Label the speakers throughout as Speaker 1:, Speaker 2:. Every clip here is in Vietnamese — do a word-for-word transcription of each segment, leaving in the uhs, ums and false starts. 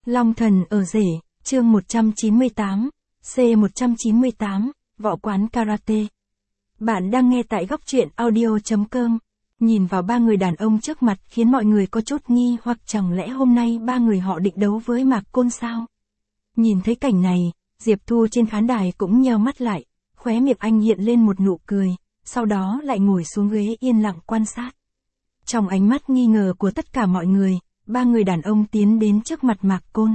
Speaker 1: Long thần ở rể, chương một trăm chín mươi tám, C một trăm chín mươi tám, võ quán karate. Bạn đang nghe tại góc truyện audio chấm com. Nhìn vào ba người đàn ông trước mặt khiến mọi người có chút nghi hoặc chẳng lẽ hôm nay ba người họ định đấu với Mạc Côn sao? Nhìn thấy cảnh này, Diệp Thu trên khán đài cũng nheo mắt lại, khóe miệng anh hiện lên một nụ cười, sau đó lại ngồi xuống ghế yên lặng quan sát. Trong ánh mắt nghi ngờ của tất cả mọi người, ba người đàn ông tiến đến trước mặt Mạc Côn.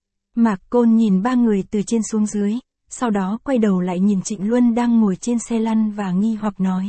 Speaker 1: Mạc Côn nhìn ba người từ trên xuống dưới, sau đó quay đầu lại nhìn Trịnh Luân đang ngồi trên xe lăn và nghi hoặc nói.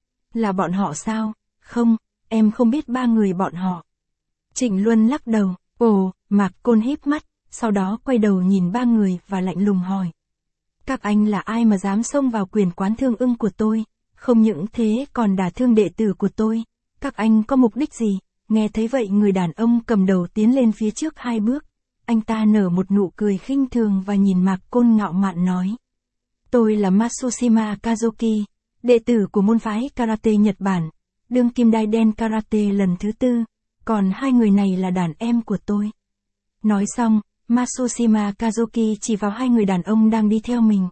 Speaker 1: Là bọn họ sao? Không, em không biết ba người bọn họ. Trịnh Luân lắc đầu, ồ, Mạc Côn híp mắt, sau đó quay đầu nhìn ba người và lạnh lùng hỏi. Các anh là ai mà dám xông vào quyền quán Thương Ưng của tôi, không những thế còn đả thương đệ tử của tôi, các anh có mục đích gì? Nghe thấy vậy người đàn ông cầm đầu tiến lên phía trước hai bước, anh ta nở một nụ cười khinh thường và nhìn Mạc Côn ngạo mạn nói. Tôi là Matsushima Kazuki, đệ tử của môn phái karate Nhật Bản, đương kim đai đen karate lần thứ tư, còn hai người này là đàn em của tôi. Nói xong, Matsushima Kazuki chỉ vào hai người đàn ông đang đi theo mình.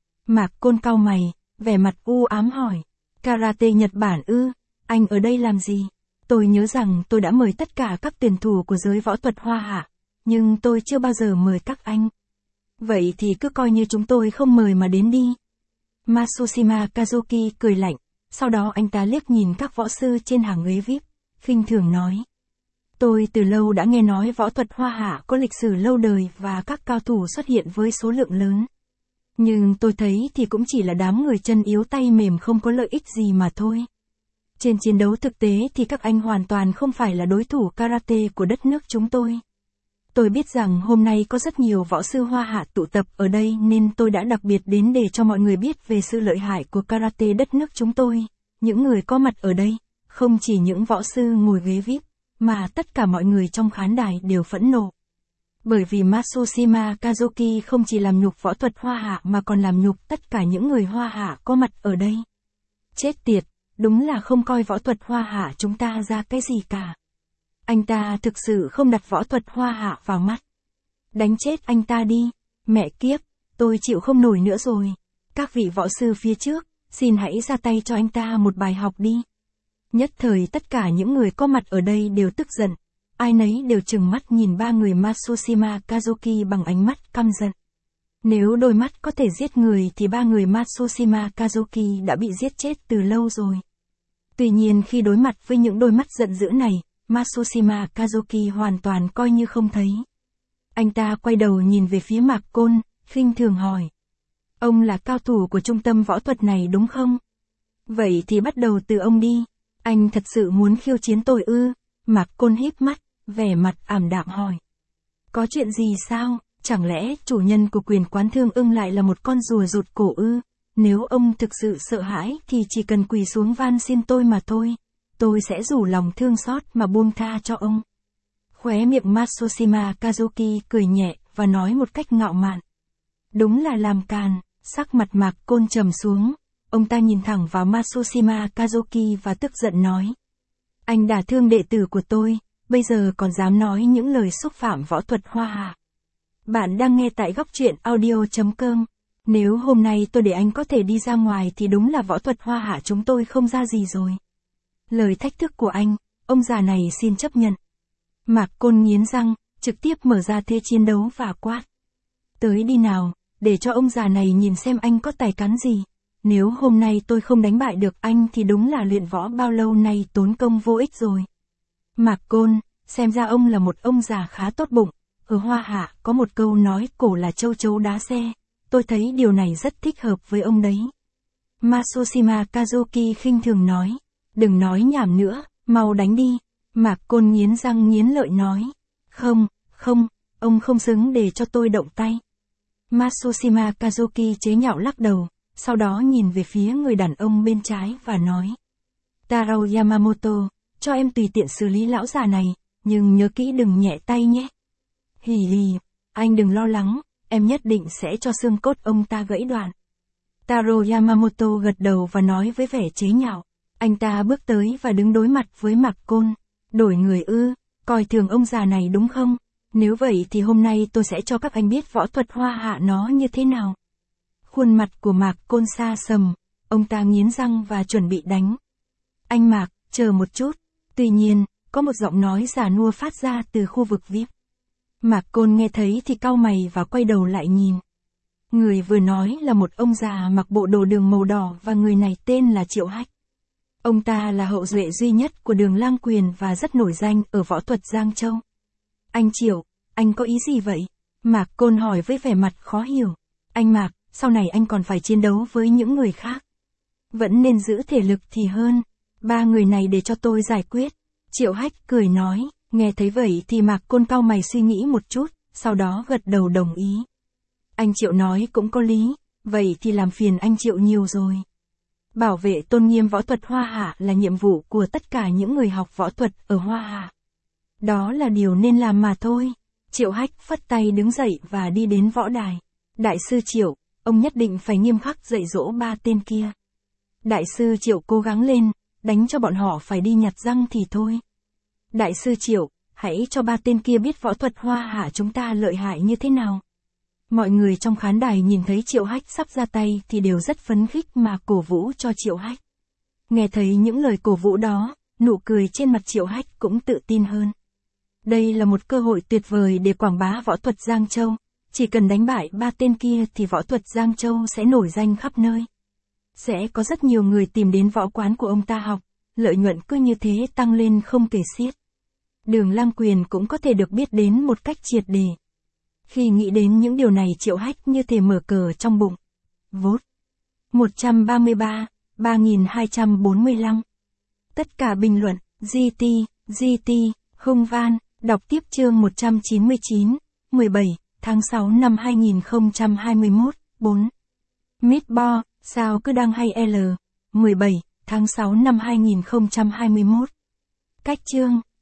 Speaker 1: Mạc Côn cau mày, vẻ mặt u ám hỏi, karate Nhật Bản ư, anh ở đây làm gì? Tôi nhớ rằng tôi đã mời tất cả các tuyển thủ của giới võ thuật Hoa Hạ, nhưng tôi chưa bao giờ mời các anh. Vậy thì cứ coi như chúng tôi không mời mà đến đi. Matsushima Kazuki cười lạnh, sau đó anh ta liếc nhìn các võ sư trên hàng ghế vi ai pi, khinh thường nói. Tôi từ lâu đã nghe nói võ thuật Hoa Hạ có lịch sử lâu đời và các cao thủ xuất hiện với số lượng lớn. Nhưng tôi thấy thì cũng chỉ là đám người chân yếu tay mềm không có lợi ích gì mà thôi. Trên chiến đấu thực tế thì các anh hoàn toàn không phải là đối thủ karate của đất nước chúng tôi. Tôi biết rằng hôm nay có rất nhiều võ sư Hoa Hạ tụ tập ở đây nên tôi đã đặc biệt đến để cho mọi người biết về sự lợi hại của karate đất nước chúng tôi. Những người có mặt ở đây, không chỉ những võ sư ngồi ghế vi ai pi, mà tất cả mọi người trong khán đài đều phẫn nộ. Bởi vì Matsushima Kazuki không chỉ làm nhục võ thuật Hoa Hạ mà còn làm nhục tất cả những người Hoa Hạ có mặt ở đây. Chết tiệt, đúng là không coi võ thuật Hoa Hạ chúng ta ra cái gì cả. Anh ta thực sự không đặt võ thuật Hoa Hạ vào mắt. Đánh chết anh ta đi, mẹ kiếp, tôi chịu không nổi nữa rồi. Các vị võ sư phía trước, xin hãy ra tay cho anh ta một bài học đi. Nhất thời tất cả những người có mặt ở đây đều tức giận, ai nấy đều trừng mắt nhìn ba người Matsushima Kazuki bằng ánh mắt căm giận. Nếu đôi mắt có thể giết người thì ba người Matsushima Kazuki đã bị giết chết từ lâu rồi. Tuy nhiên khi đối mặt với những đôi mắt giận dữ này, Matsushima Kazuki hoàn toàn coi như không thấy. Anh ta quay đầu nhìn về phía Mạc Côn, khinh thường hỏi. Ông là cao thủ của trung tâm võ thuật này đúng không? Vậy thì bắt đầu từ ông đi. Anh thật sự muốn khiêu chiến tôi ư? Mạc Côn híp mắt, vẻ mặt ảm đạm hỏi. Có chuyện gì sao? Chẳng lẽ chủ nhân của quyền quán Thương Ưng lại là một con rùa rụt cổ ư? Nếu ông thực sự sợ hãi thì chỉ cần quỳ xuống van xin tôi mà thôi. Tôi sẽ rủ lòng thương xót mà buông tha cho ông. Khóe miệng Matsushima Kazuki cười nhẹ và nói một cách ngạo mạn. Đúng là làm càn, sắc mặt Mạc Côn trầm xuống. Ông ta nhìn thẳng vào Matsushima Kazuki và tức giận nói. Anh đả thương đệ tử của tôi, bây giờ còn dám nói những lời xúc phạm võ thuật Hoa Hạ. Bạn đang nghe tại góc truyện audio chấm com. Nếu hôm nay tôi để anh có thể đi ra ngoài thì đúng là võ thuật Hoa Hạ chúng tôi không ra gì rồi. Lời thách thức của anh, ông già này xin chấp nhận. Mạc Côn nghiến răng, trực tiếp mở ra thế chiến đấu và quát. Tới đi nào, để cho ông già này nhìn xem anh có tài cán gì. Nếu hôm nay tôi không đánh bại được anh thì đúng là luyện võ bao lâu nay tốn công vô ích rồi. Mạc Côn, xem ra ông là một ông già khá tốt bụng. Ở Hoa Hạ có một câu nói cổ là châu chấu đá xe. Tôi thấy điều này rất thích hợp với ông đấy. Matsushima Kazuki khinh thường nói. Đừng nói nhảm nữa, mau đánh đi. Mạc Côn nghiến răng nghiến lợi nói. Không, không, ông không xứng để cho tôi động tay. Matsushima Kazuki chế nhạo lắc đầu, sau đó nhìn về phía người đàn ông bên trái và nói. Tarao Yamamoto, cho em tùy tiện xử lý lão già này, nhưng nhớ kỹ đừng nhẹ tay nhé. Hì hì, anh đừng lo lắng, em nhất định sẽ cho xương cốt ông ta gãy đoạn. Taro Yamamoto gật đầu và nói với vẻ chế nhạo. Anh ta bước tới và đứng đối mặt với Mạc Côn. Đổi người ư, coi thường ông già này đúng không? Nếu vậy thì hôm nay tôi sẽ cho các anh biết võ thuật hoa hạ nó như thế nào. Khuôn mặt của Mạc Côn xa sầm, ông ta nghiến răng và chuẩn bị đánh. Anh Mạc, chờ một chút. Tuy nhiên, có một giọng nói già nua phát ra từ khu vực vi ai pi. Mạc Côn nghe thấy thì cau mày và quay đầu lại nhìn. Người vừa nói là một ông già mặc bộ đồ đường màu đỏ và người này tên là Triệu Hách. Ông ta là hậu duệ duy nhất của Đường Lang Quyền và rất nổi danh ở võ thuật Giang Châu. Anh Triệu, anh có ý gì vậy? Mạc Côn hỏi với vẻ mặt khó hiểu. Anh Mạc, sau này anh còn phải chiến đấu với những người khác. Vẫn nên giữ thể lực thì hơn. Ba người này để cho tôi giải quyết. Triệu Hách cười nói, nghe thấy vậy thì Mạc Côn cau mày suy nghĩ một chút, sau đó gật đầu đồng ý. Anh Triệu nói cũng có lý, vậy thì làm phiền anh Triệu nhiều rồi. Bảo vệ tôn nghiêm võ thuật Hoa Hạ là nhiệm vụ của tất cả những người học võ thuật ở Hoa Hạ. Đó là điều nên làm mà thôi. Triệu Hách phất tay đứng dậy và đi đến võ đài. Đại sư Triệu, ông nhất định phải nghiêm khắc dạy dỗ ba tên kia. Đại sư Triệu cố gắng lên, đánh cho bọn họ phải đi nhặt răng thì thôi. Đại sư Triệu, hãy cho ba tên kia biết võ thuật Hoa Hạ chúng ta lợi hại như thế nào. Mọi người trong khán đài nhìn thấy Triệu Hách sắp ra tay thì đều rất phấn khích mà cổ vũ cho Triệu Hách. Nghe thấy những lời cổ vũ đó, nụ cười trên mặt Triệu Hách cũng tự tin hơn. Đây là một cơ hội tuyệt vời để quảng bá võ thuật Giang Châu. Chỉ cần đánh bại ba tên kia thì võ thuật Giang Châu sẽ nổi danh khắp nơi. Sẽ có rất nhiều người tìm đến võ quán của ông ta học, lợi nhuận cứ như thế tăng lên không kể xiết. Đường Lang Quyền cũng có thể được biết đến một cách triệt để. Khi nghĩ đến những điều này Triệu Hách như thể mở cờ trong bụng. Vốt. một trăm ba mươi ba, ba nghìn hai trăm bốn mươi lăm. Tất cả bình luận, giê tê, giê tê, Hung Van, đọc tiếp chương một trăm chín mươi chín, mười bảy, tháng sáu năm hai nghìn không trăm hai mươi mốt, bốn. Meatball, sao cứ đang hay L, mười bảy, tháng sáu năm hai nghìn không trăm hai mươi mốt. Cách chương.